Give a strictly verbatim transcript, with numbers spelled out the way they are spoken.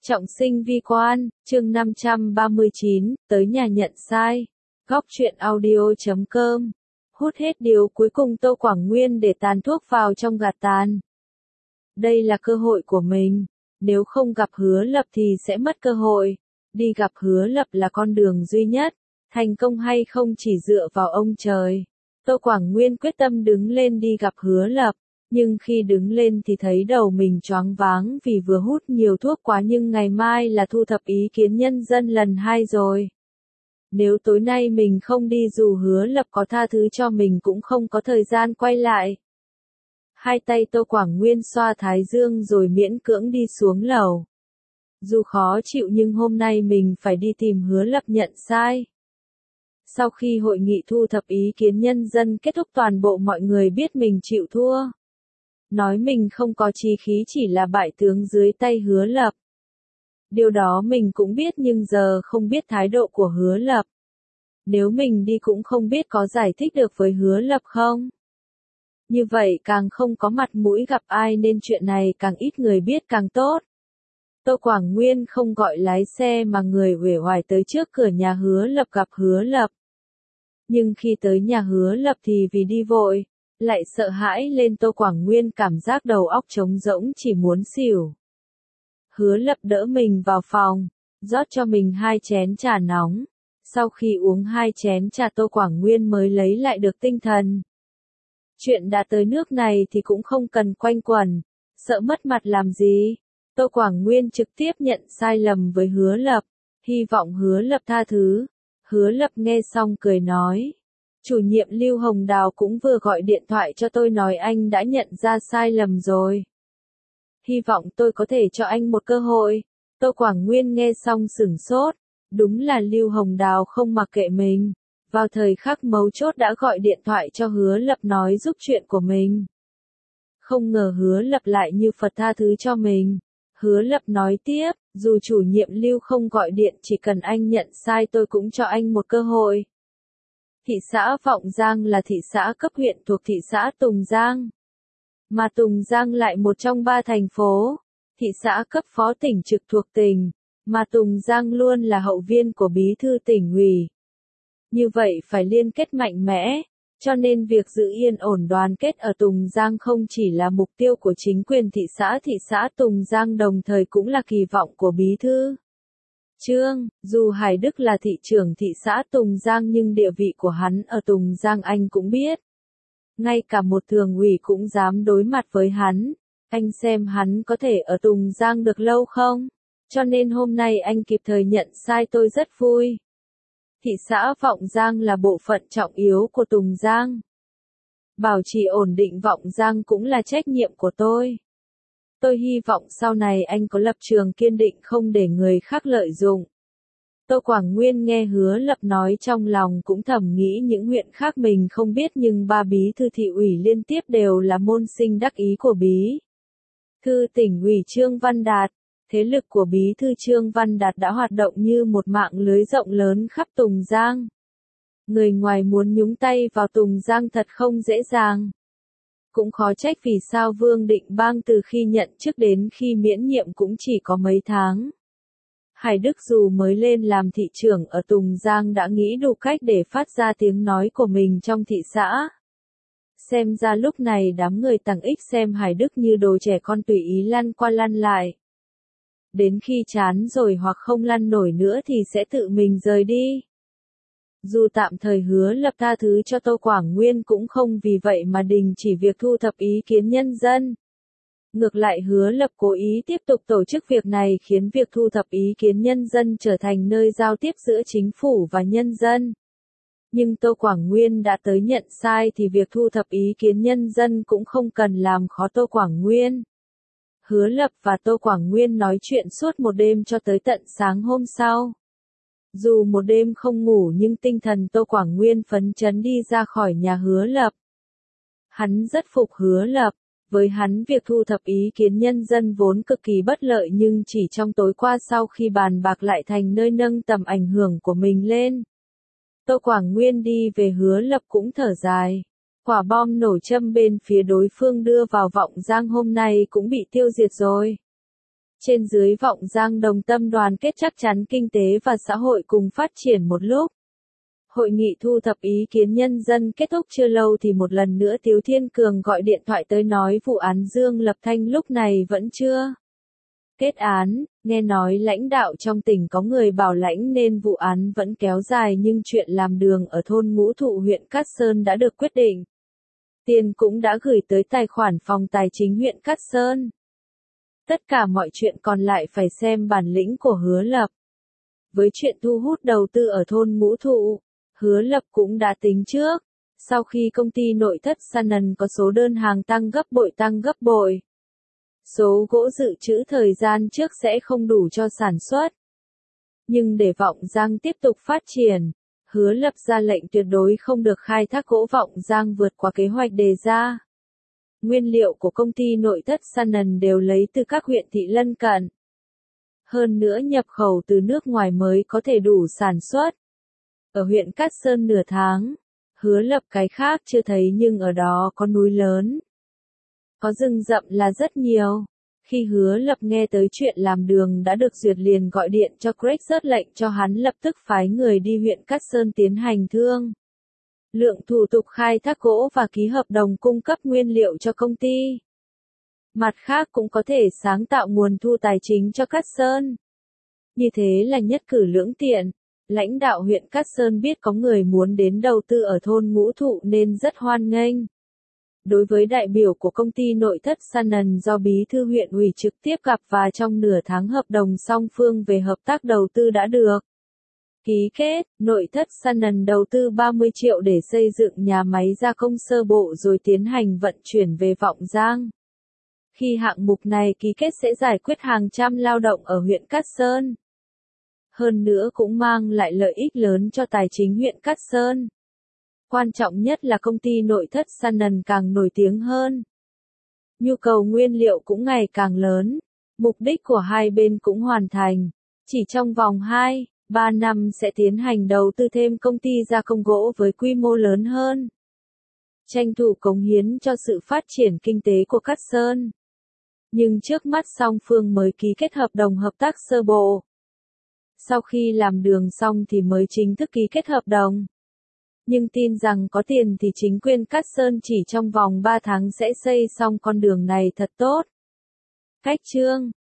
Trọng sinh vi quan, chương năm trăm ba mươi chín, tới nhà nhận sai. Góc truyện audio chấm com. Hút hết điều cuối cùng Tô Quảng Nguyên để tàn thuốc vào trong gạt tàn. Đây là cơ hội của mình. Nếu không gặp Hứa Lập thì sẽ mất cơ hội. Đi gặp Hứa Lập là con đường duy nhất. Thành công hay không chỉ dựa vào ông trời. Tô Quảng Nguyên quyết tâm đứng lên đi gặp Hứa Lập. Nhưng khi đứng lên thì thấy đầu mình choáng váng vì vừa hút nhiều thuốc quá, nhưng ngày mai là thu thập ý kiến nhân dân lần hai rồi. Nếu tối nay mình không đi dù Hứa Lập có tha thứ cho mình cũng không có thời gian quay lại. Hai tay Tô Quảng Nguyên xoa thái dương rồi miễn cưỡng đi xuống lầu. Dù khó chịu nhưng hôm nay mình phải đi tìm Hứa Lập nhận sai. Sau khi hội nghị thu thập ý kiến nhân dân kết thúc, toàn bộ mọi người biết mình chịu thua. Nói mình không có chí khí chỉ là bại tướng dưới tay Hứa Lập. Điều đó mình cũng biết, nhưng giờ không biết thái độ của Hứa Lập. Nếu mình đi cũng không biết có giải thích được với Hứa Lập không. Như vậy càng không có mặt mũi gặp ai, nên chuyện này càng ít người biết càng tốt. Tô Quảng Nguyên không gọi lái xe mà người uể oải tới trước cửa nhà Hứa Lập gặp Hứa Lập. Nhưng khi tới nhà Hứa Lập thì vì đi vội, lại sợ hãi lên Tô Quảng Nguyên cảm giác đầu óc trống rỗng chỉ muốn xỉu. Hứa Lập đỡ mình vào phòng, rót cho mình hai chén trà nóng. Sau khi uống hai chén trà Tô Quảng Nguyên mới lấy lại được tinh thần. Chuyện đã tới nước này thì cũng không cần quanh quẩn, sợ mất mặt làm gì. Tô Quảng Nguyên trực tiếp nhận sai lầm với Hứa Lập, hy vọng Hứa Lập tha thứ. Hứa Lập nghe xong cười nói. Chủ nhiệm Lưu Hồng Đào cũng vừa gọi điện thoại cho tôi nói anh đã nhận ra sai lầm rồi. Hy vọng tôi có thể cho anh một cơ hội. Tô Quảng Nguyên nghe xong sửng sốt. Đúng là Lưu Hồng Đào không mặc kệ mình. Vào thời khắc mấu chốt đã gọi điện thoại cho Hứa Lập nói giúp chuyện của mình. Không ngờ Hứa Lập lại như Phật tha thứ cho mình. Hứa Lập nói tiếp, dù chủ nhiệm Lưu không gọi điện, chỉ cần anh nhận sai tôi cũng cho anh một cơ hội. Thị xã Vọng Giang là thị xã cấp huyện thuộc thị xã Tùng Giang. Mà Tùng Giang lại một trong ba thành phố. Thị xã cấp phó tỉnh trực thuộc tỉnh. Mà Tùng Giang luôn là hậu viên của bí thư tỉnh ủy. Như vậy phải liên kết mạnh mẽ. Cho nên việc giữ yên ổn đoàn kết ở Tùng Giang không chỉ là mục tiêu của chính quyền thị xã. Thị xã Tùng Giang đồng thời cũng là kỳ vọng của bí thư Trương. Dù Hải Đức là thị trưởng thị xã Tùng Giang nhưng địa vị của hắn ở Tùng Giang anh cũng biết. Ngay cả một thường ủy cũng dám đối mặt với hắn. Anh xem hắn có thể ở Tùng Giang được lâu không? Cho nên hôm nay anh kịp thời nhận sai tôi rất vui. Thị xã Vọng Giang là bộ phận trọng yếu của Tùng Giang. Bảo trì ổn định Vọng Giang cũng là trách nhiệm của tôi. Tôi hy vọng sau này anh có lập trường kiên định không để người khác lợi dụng. Tô Quảng Nguyên nghe Hứa Lập nói trong lòng cũng thầm nghĩ những huyện khác mình không biết, nhưng ba bí thư thị ủy liên tiếp đều là môn sinh đắc ý của bí thư tỉnh ủy Trương Văn Đạt. Thế lực của bí thư Trương Văn Đạt đã hoạt động như một mạng lưới rộng lớn khắp Tùng Giang. Người ngoài muốn nhúng tay vào Tùng Giang thật không dễ dàng. Cũng khó trách vì sao Vương Định Bang từ khi nhận chức đến khi miễn nhiệm cũng chỉ có mấy tháng. Hải Đức dù mới lên làm thị trưởng ở Tùng Giang đã nghĩ đủ cách để phát ra tiếng nói của mình trong thị xã. Xem ra lúc này đám người Tằng Ích xem Hải Đức như đồ trẻ con tùy ý lăn qua lăn lại. Đến khi chán rồi hoặc không lăn nổi nữa thì sẽ tự mình rời đi. Dù tạm thời Hứa Lập tha thứ cho Tô Quảng Nguyên cũng không vì vậy mà đình chỉ việc thu thập ý kiến nhân dân. Ngược lại Hứa Lập cố ý tiếp tục tổ chức việc này khiến việc thu thập ý kiến nhân dân trở thành nơi giao tiếp giữa chính phủ và nhân dân. Nhưng Tô Quảng Nguyên đã tới nhận sai thì việc thu thập ý kiến nhân dân cũng không cần làm khó Tô Quảng Nguyên. Hứa Lập và Tô Quảng Nguyên nói chuyện suốt một đêm cho tới tận sáng hôm sau. Dù một đêm không ngủ nhưng tinh thần Tô Quảng Nguyên phấn chấn đi ra khỏi nhà Hứa Lập. Hắn rất phục Hứa Lập. Với hắn việc thu thập ý kiến nhân dân vốn cực kỳ bất lợi, nhưng chỉ trong tối qua sau khi bàn bạc lại thành nơi nâng tầm ảnh hưởng của mình lên. Tô Quảng Nguyên đi về Hứa Lập cũng thở dài. Quả bom nổ châm bên phía đối phương đưa vào Vọng Giang hôm nay cũng bị tiêu diệt rồi. Trên dưới Vọng Giang đồng tâm đoàn kết chắc chắn kinh tế và xã hội cùng phát triển một lúc. Hội nghị thu thập ý kiến nhân dân kết thúc chưa lâu thì một lần nữa Tiếu Thiên Cường gọi điện thoại tới nói vụ án Dương Lập Thanh lúc này vẫn chưa kết án, nghe nói lãnh đạo trong tỉnh có người bảo lãnh nên vụ án vẫn kéo dài nhưng chuyện làm đường ở thôn Ngũ Thụ huyện Cát Sơn đã được quyết định. Tiền cũng đã gửi tới tài khoản phòng tài chính huyện Cát Sơn. Tất cả mọi chuyện còn lại phải xem bản lĩnh của Hứa Lập. Với chuyện thu hút đầu tư ở thôn Ngũ Thụ, Hứa Lập cũng đã tính trước. Sau khi công ty nội thất Sanan có số đơn hàng tăng gấp bội tăng gấp bội, số gỗ dự trữ thời gian trước sẽ không đủ cho sản xuất. Nhưng để Vọng Giang tiếp tục phát triển, Hứa Lập ra lệnh tuyệt đối không được khai thác gỗ Vọng Giang vượt qua kế hoạch đề ra. Nguyên liệu của công ty nội thất Sanan đều lấy từ các huyện thị lân cận. Hơn nữa nhập khẩu từ nước ngoài mới có thể đủ sản xuất. Ở huyện Cát Sơn nửa tháng, Hứa Lập cái khác chưa thấy nhưng ở đó có núi lớn. Có rừng rậm là rất nhiều. Khi Hứa Lập nghe tới chuyện làm đường đã được duyệt liền gọi điện cho Greg rớt lệnh cho hắn lập tức phái người đi huyện Cát Sơn tiến hành thương lượng thủ tục khai thác gỗ và ký hợp đồng cung cấp nguyên liệu cho công ty. Mặt khác cũng có thể sáng tạo nguồn thu tài chính cho Cát Sơn. Như thế là nhất cử lưỡng tiện. Lãnh đạo huyện Cát Sơn biết có người muốn đến đầu tư ở thôn Ngũ Thụ nên rất hoan nghênh. Đối với đại biểu của công ty nội thất Sanan do bí thư huyện ủy trực tiếp gặp và trong nửa tháng hợp đồng song phương về hợp tác đầu tư đã được ký kết, nội thất Sanan đầu tư ba mươi triệu để xây dựng nhà máy gia công sơ bộ rồi tiến hành vận chuyển về Vọng Giang. Khi hạng mục này ký kết sẽ giải quyết hàng trăm lao động ở huyện Cát Sơn. Hơn nữa cũng mang lại lợi ích lớn cho tài chính huyện Cát Sơn. Quan trọng nhất là công ty nội thất Sanan càng nổi tiếng hơn. Nhu cầu nguyên liệu cũng ngày càng lớn. Mục đích của hai bên cũng hoàn thành. Chỉ trong vòng hai, ba năm sẽ tiến hành đầu tư thêm công ty gia công gỗ với quy mô lớn hơn. Tranh thủ cống hiến cho sự phát triển kinh tế của Cát Sơn. Nhưng trước mắt song phương mới ký kết hợp đồng hợp tác sơ bộ. Sau khi làm đường xong thì mới chính thức ký kết hợp đồng. Nhưng tin rằng có tiền thì chính quyền Cát Sơn chỉ trong vòng ba tháng sẽ xây xong con đường này thật tốt. Cách chương